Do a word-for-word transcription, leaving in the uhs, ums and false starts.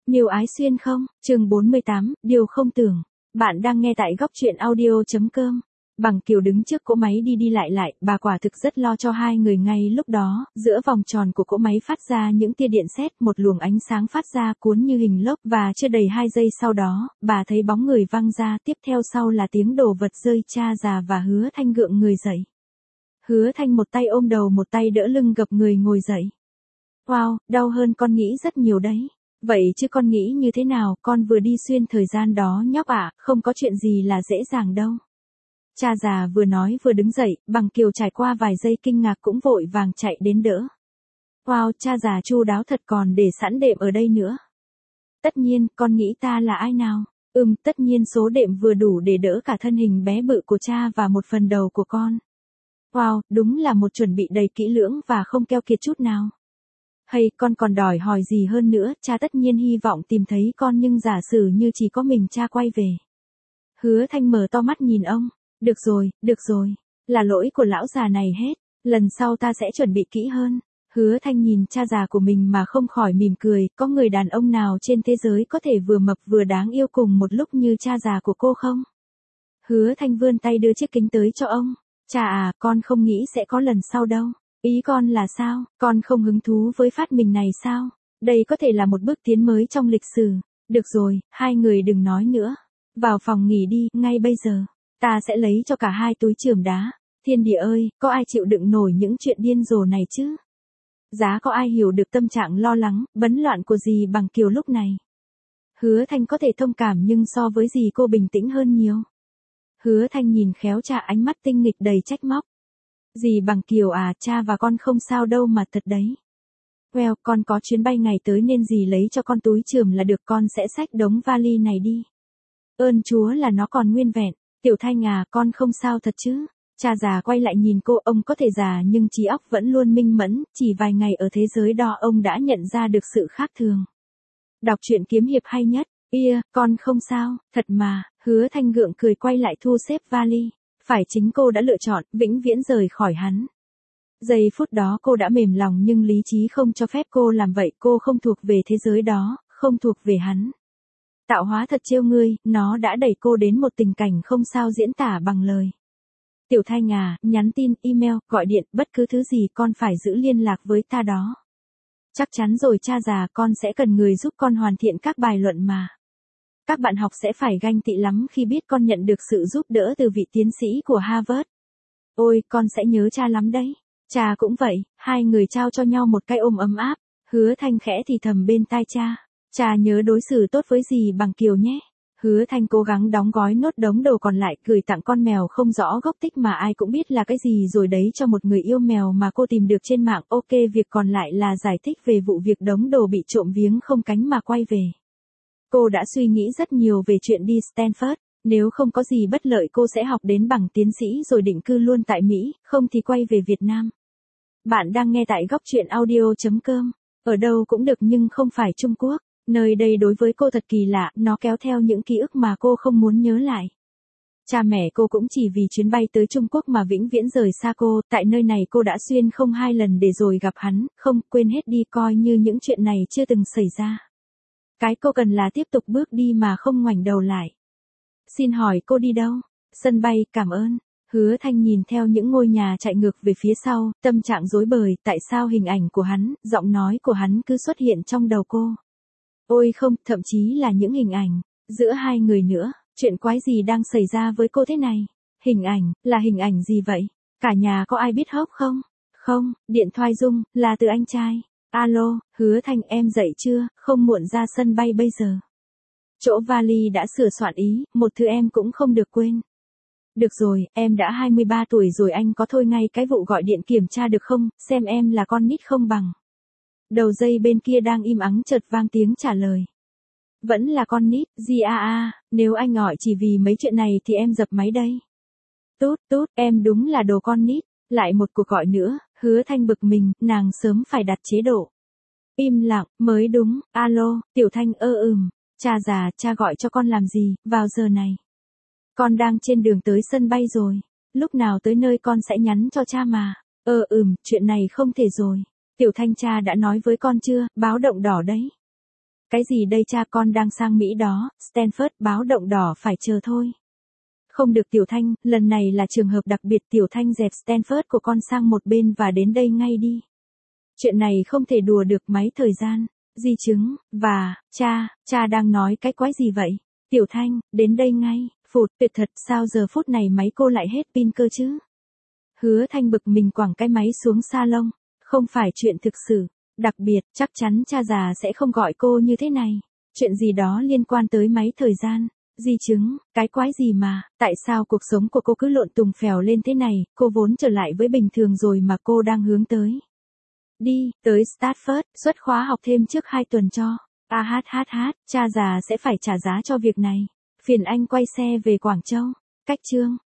Miêu Ái Xuyên không, chương bốn mươi tám, điều không tưởng. Bạn đang nghe tại góc truyện audio.com. Bằng Kiều đứng trước cỗ máy đi đi lại lại, bà quả thực rất lo cho hai người ngay lúc đó, giữa vòng tròn của cỗ máy phát ra những tia điện sét, một luồng ánh sáng phát ra cuốn như hình lốc và chưa đầy hai giây sau đó, bà thấy bóng người văng ra, tiếp theo sau là tiếng đồ vật rơi. Cha già và Hứa Thanh gượng người dậy. Hứa Thanh một tay ôm đầu một tay đỡ lưng gập người ngồi dậy. Wow, đau hơn con nghĩ rất nhiều đấy. Vậy chứ con nghĩ như thế nào, con vừa đi xuyên thời gian đó nhóc ạ, không có chuyện gì là dễ dàng đâu. Cha già vừa nói vừa đứng dậy, Bằng Kiều trải qua vài giây kinh ngạc cũng vội vàng chạy đến đỡ. Wow, cha già chu đáo thật, còn để sẵn đệm ở đây nữa. Tất nhiên, con nghĩ ta là ai nào? Ừm, tất nhiên số đệm vừa đủ để đỡ cả thân hình bé bự của cha và một phần đầu của con. Wow, đúng là một chuẩn bị đầy kỹ lưỡng và không keo kiệt chút nào. Hay, con còn đòi hỏi gì hơn nữa, cha tất nhiên hy vọng tìm thấy con, nhưng giả sử như chỉ có mình cha quay về. Hứa Thanh mở to mắt nhìn ông. Được rồi, được rồi, là lỗi của lão già này hết, lần sau ta sẽ chuẩn bị kỹ hơn. Hứa Thanh nhìn cha già của mình mà không khỏi mỉm cười, có người đàn ông nào trên thế giới có thể vừa mập vừa đáng yêu cùng một lúc như cha già của cô không? Hứa Thanh vươn tay đưa chiếc kính tới cho ông. Cha à, con không nghĩ sẽ có lần sau đâu. Ý con là sao, con không hứng thú với phát minh này sao? Đây có thể là một bước tiến mới trong lịch sử. Được rồi, hai người đừng nói nữa. Vào phòng nghỉ đi, ngay bây giờ. Ta sẽ lấy cho cả hai túi chườm đá. Thiên địa ơi, có ai chịu đựng nổi những chuyện điên rồ này chứ? Giá có ai hiểu được tâm trạng lo lắng, bấn loạn của dì Bằng Kiều lúc này? Hứa Thanh có thể thông cảm, nhưng so với dì cô bình tĩnh hơn nhiều. Hứa Thanh nhìn khéo cha, ánh mắt tinh nghịch đầy trách móc. Dì Bằng Kiều à, cha và con không sao đâu mà thật đấy. Well, con có chuyến bay ngày tới nên dì lấy cho con túi chườm là được, con sẽ xách đống vali này đi. Ơn Chúa là nó còn nguyên vẹn. Tiểu Thanh à, con không sao thật chứ? Cha già quay lại nhìn cô, ông có thể già nhưng trí óc vẫn luôn minh mẫn, chỉ vài ngày ở thế giới đó ông đã nhận ra được sự khác thường. Đọc truyện kiếm hiệp hay nhất. Ia, con không sao, thật mà. Hứa Thanh gượng cười quay lại thu xếp vali. Phải chính cô đã lựa chọn, vĩnh viễn rời khỏi hắn. Giây phút đó cô đã mềm lòng, nhưng lý trí không cho phép cô làm vậy, cô không thuộc về thế giới đó, không thuộc về hắn. Tạo hóa thật trêu ngươi, nó đã đẩy cô đến một tình cảnh không sao diễn tả bằng lời. Tiểu Thanh à, nhắn tin, email, gọi điện, bất cứ thứ gì con phải giữ liên lạc với ta đó. Chắc chắn rồi cha già, con sẽ cần người giúp con hoàn thiện các bài luận mà. Các bạn học sẽ phải ganh tị lắm khi biết con nhận được sự giúp đỡ từ vị tiến sĩ của Harvard. Ôi, con sẽ nhớ cha lắm đấy. Cha cũng vậy, hai người trao cho nhau một cái ôm ấm áp. Hứa Thanh khẽ thì thầm bên tai cha. Cha nhớ đối xử tốt với dì Bằng Kiều nhé. Hứa Thanh cố gắng đóng gói nốt đống đồ còn lại, gửi tặng con mèo không rõ gốc tích mà ai cũng biết là cái gì rồi đấy cho một người yêu mèo mà cô tìm được trên mạng. Ok, việc còn lại là giải thích về vụ việc đống đồ bị trộm viếng không cánh mà quay về. Cô đã suy nghĩ rất nhiều về chuyện đi Stanford. Nếu không có gì bất lợi cô sẽ học đến bằng tiến sĩ rồi định cư luôn tại Mỹ, không thì quay về Việt Nam. Bạn đang nghe tại góc truyện audio.com. Ở đâu cũng được nhưng không phải Trung Quốc. Nơi đây đối với cô thật kỳ lạ, nó kéo theo những ký ức mà cô không muốn nhớ lại. Cha mẹ cô cũng chỉ vì chuyến bay tới Trung Quốc mà vĩnh viễn rời xa cô, tại nơi này cô đã xuyên không hai lần để rồi gặp hắn, không, quên hết đi, coi như những chuyện này chưa từng xảy ra. Cái cô cần là tiếp tục bước đi mà không ngoảnh đầu lại. Xin hỏi cô đi đâu? Sân bay, cảm ơn. Hứa Thanh nhìn theo những ngôi nhà chạy ngược về phía sau, tâm trạng rối bời, tại sao hình ảnh của hắn, giọng nói của hắn cứ xuất hiện trong đầu cô. Ôi không, thậm chí là những hình ảnh giữa hai người nữa. Chuyện quái gì đang xảy ra với cô thế này? Hình ảnh, là hình ảnh gì vậy? Cả nhà có ai biết hốc không? Không, điện thoại rung, là từ anh trai. Alo, Hứa Thanh, em dậy chưa? Không muộn ra sân bay bây giờ. Chỗ vali đã sửa soạn ý, một thứ em cũng không được quên. Được rồi, em đã hai mươi ba tuổi rồi, anh có thôi ngay cái vụ gọi điện kiểm tra được không, xem em là con nít không bằng. Đầu dây bên kia đang im ắng chợt vang tiếng trả lời. Vẫn là con nít, gì à à, nếu anh gọi chỉ vì mấy chuyện này thì em dập máy đây. Tút tút, em đúng là đồ con nít. Lại một cuộc gọi nữa, Hứa Thanh bực mình, nàng sớm phải đặt chế độ im lặng, mới đúng. Alo, Tiểu Thanh ơ ừm, cha già, cha gọi cho con làm gì, vào giờ này? Con đang trên đường tới sân bay rồi, lúc nào tới nơi con sẽ nhắn cho cha mà. Ơ ừm, chuyện này không thể rồi. Tiểu Thanh, cha đã nói với con chưa, báo động đỏ đấy. Cái gì đây cha, con đang sang Mỹ đó, Stanford, báo động đỏ, phải chờ thôi. Không được Tiểu Thanh, lần này là trường hợp đặc biệt, Tiểu Thanh dẹp Stanford của con sang một bên và đến đây ngay đi. Chuyện này không thể đùa được, máy thời gian, di chứng, và, cha, cha đang nói cái quái gì vậy? Tiểu Thanh, đến đây ngay, phụt, tuyệt thật, sao giờ phút này máy cô lại hết pin cơ chứ? Hứa Thanh bực mình quẳng cái máy xuống salon, không phải chuyện thực sự, đặc biệt, chắc chắn cha già sẽ không gọi cô như thế này. Chuyện gì đó liên quan tới máy thời gian, di chứng, cái quái gì mà, tại sao cuộc sống của cô cứ lộn tùng phèo lên thế này, cô vốn trở lại với bình thường rồi mà cô đang hướng tới. Đi, tới Stanford, xuất khóa học thêm trước hai tuần cho. A hát hát hát, cha già sẽ phải trả giá cho việc này. Phiền anh quay xe về Quảng Châu. Cách chương.